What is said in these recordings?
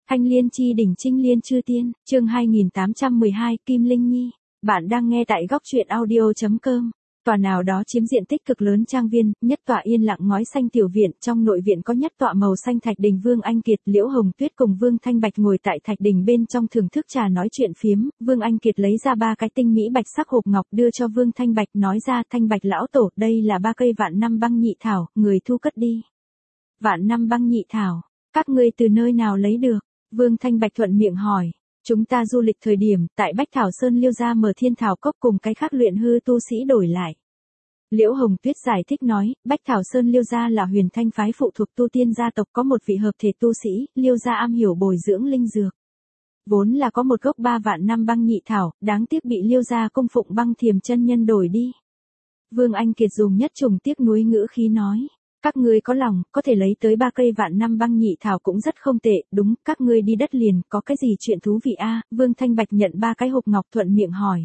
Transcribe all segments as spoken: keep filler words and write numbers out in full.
Thanh Liên chi đỉnh Trinh Liên chư tiên, chương hai nghìn tám trăm mười hai, Kim Linh Nhi. Bạn đang nghe tại góc truyện audio chấm com. Tòa nào đó chiếm diện tích cực lớn trang viên, nhất tọa yên lặng ngói xanh tiểu viện, trong nội viện có nhất tọa màu xanh thạch đình Vương Anh Kiệt, Liễu Hồng Tuyết cùng Vương Thanh Bạch ngồi tại thạch đình bên trong thưởng thức trà nói chuyện phiếm. Vương Anh Kiệt lấy ra ba cái tinh mỹ bạch sắc hộp ngọc đưa cho Vương Thanh Bạch, nói ra: Thanh Bạch lão tổ, đây là ba cây vạn năm băng nhị thảo, người thu cất đi. Vạn năm băng nhị thảo, các ngươi từ nơi nào lấy được? Vương Thanh Bạch thuận miệng hỏi. Chúng ta du lịch thời điểm, tại Bách Thảo Sơn Liêu gia mở thiên thảo cốc cùng cái khác luyện hư tu sĩ đổi lại. Liễu Hồng Tuyết giải thích nói, Bách Thảo Sơn Liêu gia là huyền thanh phái phụ thuộc tu tiên gia tộc, có một vị hợp thể tu sĩ, Liêu gia am hiểu bồi dưỡng linh dược. Vốn là có một gốc ba vạn năm băng nhị thảo, đáng tiếc bị Liêu gia cung phụng băng thiềm chân nhân đổi đi. Vương Anh Kiệt dùng nhất trùng tiếc nuối ngữ khí nói. Các ngươi có lòng, có thể lấy tới ba cây vạn năm băng nhị thảo cũng rất không tệ, đúng, các ngươi đi đất liền, có cái gì chuyện thú vị a? Vương Thanh Bạch nhận ba cái hộp ngọc thuận miệng hỏi.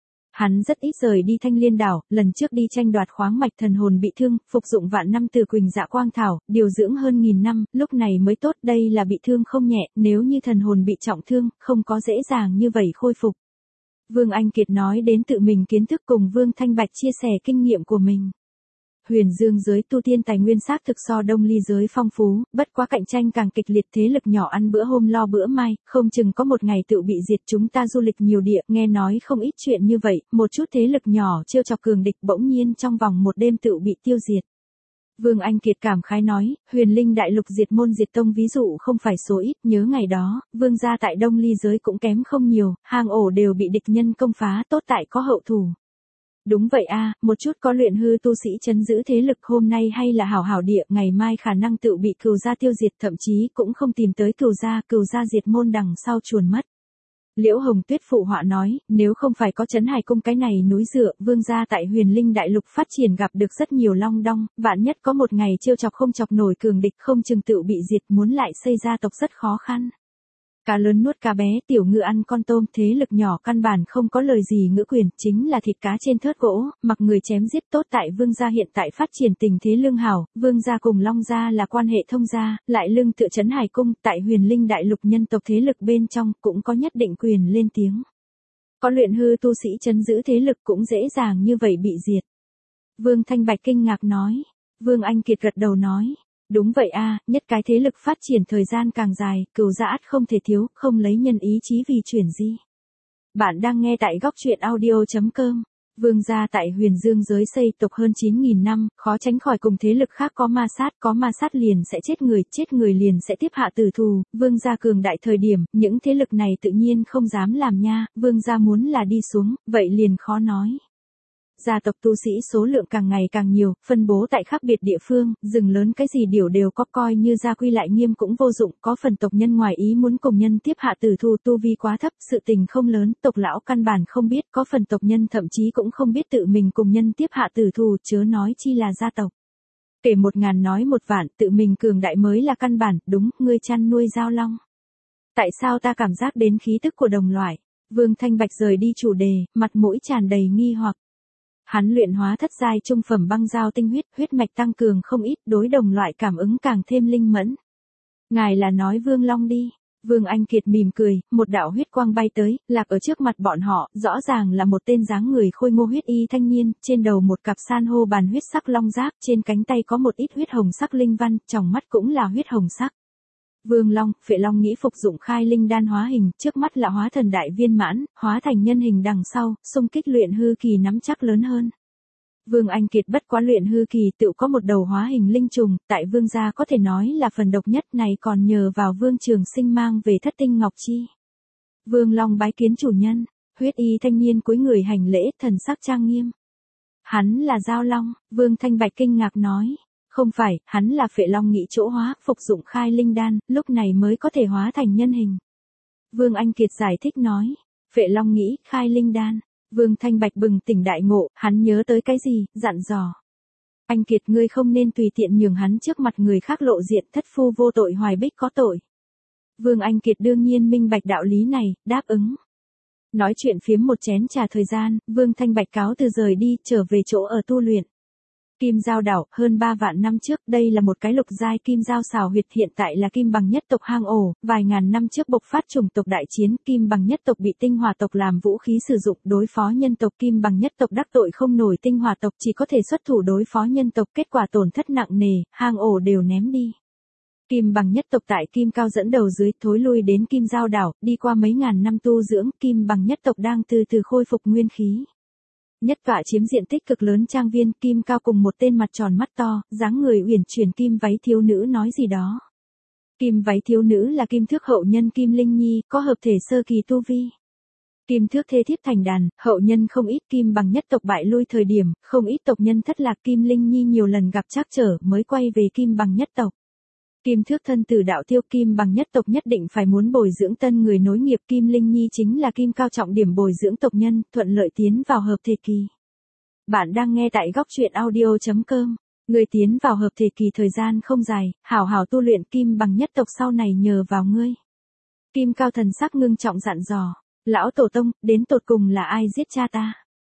Hắn rất ít rời đi Thanh Liên đảo, lần trước đi tranh đoạt khoáng mạch thần hồn bị thương, phục dụng vạn năm từ Quỳnh Dạ Quang thảo, điều dưỡng hơn nghìn năm, lúc này mới tốt, đây là bị thương không nhẹ, nếu như thần hồn bị trọng thương, không có dễ dàng như vậy khôi phục. Vương Anh Kiệt nói đến tự mình kiến thức cùng Vương Thanh Bạch chia sẻ kinh nghiệm của mình. Huyền Dương giới tu tiên tài nguyên xác thực so Đông Ly giới phong phú, bất quá cạnh tranh càng kịch liệt, thế lực nhỏ ăn bữa hôm lo bữa mai, không chừng có một ngày tự bị diệt. Chúng ta du lịch nhiều địa, nghe nói không ít chuyện như vậy, một chút thế lực nhỏ trêu chọc cường địch bỗng nhiên trong vòng một đêm tự bị tiêu diệt. Vương Anh Kiệt cảm khái nói, Huyền Linh đại lục diệt môn diệt tông ví dụ không phải số ít, nhớ ngày đó, Vương gia tại Đông Ly giới cũng kém không nhiều, hang ổ đều bị địch nhân công phá, tốt tại có hậu thủ. Đúng vậy a, một chút có luyện hư tu sĩ trấn giữ thế lực, hôm nay hay là hảo hảo địa, ngày mai khả năng tự bị Cừu gia tiêu diệt, thậm chí cũng không tìm tới Cừu gia, Cừu gia diệt môn đằng sau chuồn mất. Liễu Hồng Tuyết phụ họa nói, nếu không phải có Trấn Hải cung cái này núi dựa, Vương gia tại Huyền Linh đại lục phát triển gặp được rất nhiều long đong, vạn nhất có một ngày trêu chọc không chọc nổi cường địch, không chừng tự bị diệt, muốn lại xây gia tộc rất khó khăn. Cá lớn nuốt cá bé, tiểu ngư ăn con tôm, thế lực nhỏ căn bản không có lời gì ngữ quyền, chính là thịt cá trên thớt gỗ, mặc người chém giết. Tốt tại Vương gia hiện tại phát triển tình thế lương hảo, Vương gia cùng Long gia là quan hệ thông gia, lại lưng tựa Trấn Hải cung, tại Huyền Linh đại lục nhân tộc thế lực bên trong cũng có nhất định quyền lên tiếng. Có luyện hư tu sĩ trấn giữ thế lực cũng dễ dàng như vậy bị diệt. Vương Thanh Bạch kinh ngạc nói. Vương Anh Kiệt gật đầu nói. Đúng vậy a, nhất cái thế lực phát triển thời gian càng dài, Cừu gia ắt không thể thiếu, không lấy nhân ý chí vì chuyển di. Bạn đang nghe tại góc truyện audio chấm com. Vương gia tại Huyền Dương giới xây tộc hơn chín nghìn năm, khó tránh khỏi cùng thế lực khác có ma sát, có ma sát liền sẽ chết người, chết người liền sẽ tiếp hạ tử thù. Vương gia cường đại thời điểm, những thế lực này tự nhiên không dám làm nha, Vương gia muốn là đi xuống, vậy liền khó nói. Gia tộc tu sĩ số lượng càng ngày càng nhiều, phân bố tại khác biệt địa phương, rừng lớn cái gì điều đều có, coi như gia quy lại nghiêm cũng vô dụng, có phần tộc nhân ngoài ý muốn cùng nhân tiếp hạ tử thù, tu vi quá thấp, sự tình không lớn, tộc lão căn bản không biết, có phần tộc nhân thậm chí cũng không biết tự mình cùng nhân tiếp hạ tử thù, chớ nói chi là gia tộc. Kể một ngàn nói một vạn, tự mình cường đại mới là căn bản, đúng, ngươi chăn nuôi giao long. Tại sao ta cảm giác đến khí tức của đồng loại? Vương Thanh Bạch rời đi chủ đề, mặt mũi tràn đầy nghi hoặc. Hắn luyện hóa thất giai trung phẩm băng giao tinh huyết, huyết mạch tăng cường không ít, đối đồng loại cảm ứng càng thêm linh mẫn. Ngài là nói Vương Long đi. Vương Anh Kiệt mỉm cười, một đạo huyết quang bay tới, lạc ở trước mặt bọn họ, rõ ràng là một tên dáng người khôi ngô huyết y thanh niên, trên đầu một cặp san hô bàn huyết sắc long giáp, trên cánh tay có một ít huyết hồng sắc linh văn, trong mắt cũng là huyết hồng sắc. Vương Long, Phệ Long nghĩ phục dụng khai linh đan hóa hình, trước mắt là hóa thần đại viên mãn, hóa thành nhân hình đằng sau, xung kích luyện hư kỳ nắm chắc lớn hơn. Vương Anh Kiệt bất quá luyện hư kỳ tự có một đầu hóa hình linh trùng, tại Vương gia có thể nói là phần độc nhất, này còn nhờ vào Vương Trường Sinh mang về thất tinh ngọc chi. Vương Long bái kiến chủ nhân, huyết y thanh niên cúi người hành lễ, thần sắc trang nghiêm. Hắn là Giao Long, Vương Thanh Bạch kinh ngạc nói. Không phải, hắn là Phệ Long nghĩ chỗ hóa, phục dụng khai linh đan, lúc này mới có thể hóa thành nhân hình. Vương Anh Kiệt giải thích nói, Phệ Long nghĩ, khai linh đan. Vương Thanh Bạch bừng tỉnh đại ngộ, hắn nhớ tới cái gì, dặn dò. Anh Kiệt, ngươi không nên tùy tiện nhường hắn trước mặt người khác lộ diện, thất phu vô tội hoài bích có tội. Vương Anh Kiệt đương nhiên minh bạch đạo lý này, đáp ứng. Nói chuyện phiếm một chén trà thời gian, Vương Thanh Bạch cáo từ rời đi, trở về chỗ ở tu luyện. Kim Giao đảo, hơn ba vạn năm trước, đây là một cái lục giai kim giao xào huyệt, hiện tại là kim bằng nhất tộc hang ổ, vài ngàn năm trước bộc phát chủng tộc đại chiến, kim bằng nhất tộc bị tinh hỏa tộc làm vũ khí sử dụng đối phó nhân tộc, kim bằng nhất tộc đắc tội không nổi tinh hỏa tộc, chỉ có thể xuất thủ đối phó nhân tộc, kết quả tổn thất nặng nề, hang ổ đều ném đi. Kim bằng nhất tộc tại Kim Cao dẫn đầu dưới thối lui đến Kim Giao đảo, đi qua mấy ngàn năm tu dưỡng, kim bằng nhất tộc đang từ từ khôi phục nguyên khí. Nhất tọa chiếm diện tích cực lớn trang viên, Kim Cao cùng một tên mặt tròn mắt to, dáng người uyển chuyển kim váy thiếu nữ nói gì đó. Kim váy thiếu nữ là Kim Thước hậu nhân Kim Linh Nhi, có hợp thể sơ kỳ tu vi. Kim Thước thê thiếp thành đàn, hậu nhân không ít, kim bằng nhất tộc bại lui thời điểm, không ít tộc nhân thất lạc, Kim Linh Nhi nhiều lần gặp trắc trở mới quay về kim bằng nhất tộc. Kim Thước thân tử đạo tiêu, kim bằng nhất tộc nhất định phải muốn bồi dưỡng tân người nối nghiệp, Kim Linh Nhi chính là Kim Cao trọng điểm bồi dưỡng tộc nhân, thuận lợi tiến vào hợp thể kỳ. Bạn đang nghe tại góc truyện audio chấm com. Người tiến vào hợp thể kỳ thời gian không dài, hảo hảo tu luyện, kim bằng nhất tộc sau này nhờ vào ngươi. Kim Cao thần sắc ngưng trọng dặn dò, lão tổ tông, đến tột cùng là ai giết cha ta?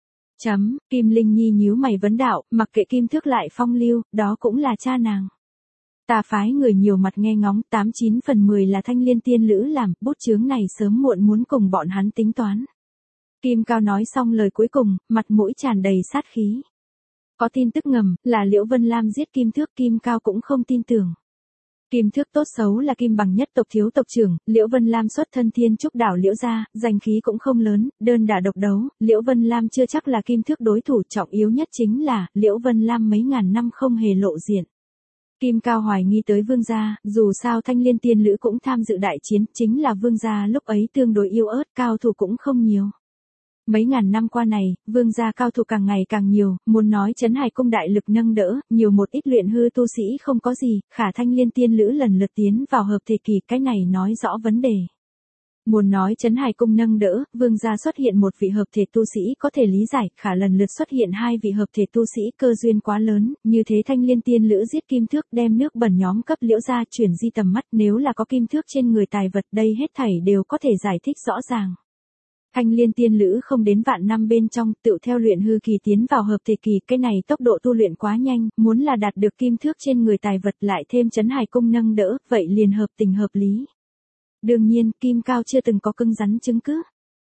Chấm, Kim Linh Nhi nhíu mày vấn đạo, mặc kệ Kim Thước lại phong lưu, đó cũng là cha nàng. Ta phái người nhiều mặt nghe ngóng, tám chín phần mười là Thanh Liên tiên lữ làm, bút chướng này sớm muộn muốn cùng bọn hắn tính toán. Kim Cao nói xong lời cuối cùng, mặt mũi tràn đầy sát khí. Có tin tức ngầm, là Liễu Vân Lam giết Kim Thước, Kim Cao cũng không tin tưởng. Kim Thước tốt xấu là kim bằng nhất tộc thiếu tộc trưởng, Liễu Vân Lam xuất thân Thiên Trúc đảo Liễu gia, danh khí cũng không lớn, đơn đả độc đấu, Liễu Vân Lam chưa chắc là Kim Thước đối thủ, trọng yếu nhất chính là, Liễu Vân Lam mấy ngàn năm không hề lộ diện. Kim Cao hoài nghi tới vương gia, dù sao Thanh Liên tiên lữ cũng tham dự đại chiến, chính là vương gia lúc ấy tương đối yếu ớt, cao thủ cũng không nhiều. Mấy ngàn năm qua này, vương gia cao thủ càng ngày càng nhiều, muốn nói Trấn Hải cung đại lực nâng đỡ, nhiều một ít luyện hư tu sĩ không có gì, khả Thanh Liên tiên lữ lần lượt tiến vào hợp thể kỳ, cái này nói rõ vấn đề. Muốn nói Trấn Hải cung nâng đỡ, vương gia xuất hiện một vị hợp thể tu sĩ có thể lý giải, khả lần lượt xuất hiện hai vị hợp thể tu sĩ, cơ duyên quá lớn, như thế Thanh Liên tiên lữ giết Kim Thước, đem nước bẩn nhóm cấp Liễu gia chuyển di tầm mắt, nếu là có Kim Thước trên người tài vật, đây hết thảy đều có thể giải thích rõ ràng. Thanh Liên tiên lữ không đến vạn năm bên trong, tự theo luyện hư kỳ tiến vào hợp thể kỳ, cái này tốc độ tu luyện quá nhanh, muốn là đạt được Kim Thước trên người tài vật lại thêm Trấn Hải cung nâng đỡ, vậy liền hợp tình hợp lý. Đương nhiên, Kim Cao chưa từng có cứng rắn chứng cứ.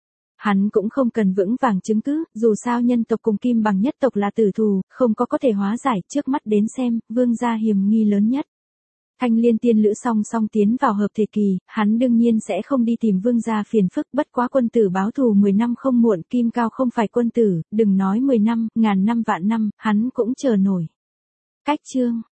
Hắn cũng không cần vững vàng chứng cứ, dù sao nhân tộc cùng kim bằng nhất tộc là tử thù, không có có thể hóa giải, trước mắt đến xem, vương gia hiểm nghi lớn nhất. Thanh Liên tiên lữ song song tiến vào hợp thể kỳ, hắn đương nhiên sẽ không đi tìm vương gia phiền phức, bất quá quân tử báo thù mười năm không muộn, Kim Cao không phải quân tử, đừng nói mười năm, ngàn năm vạn năm, hắn cũng chờ nổi. Cách chương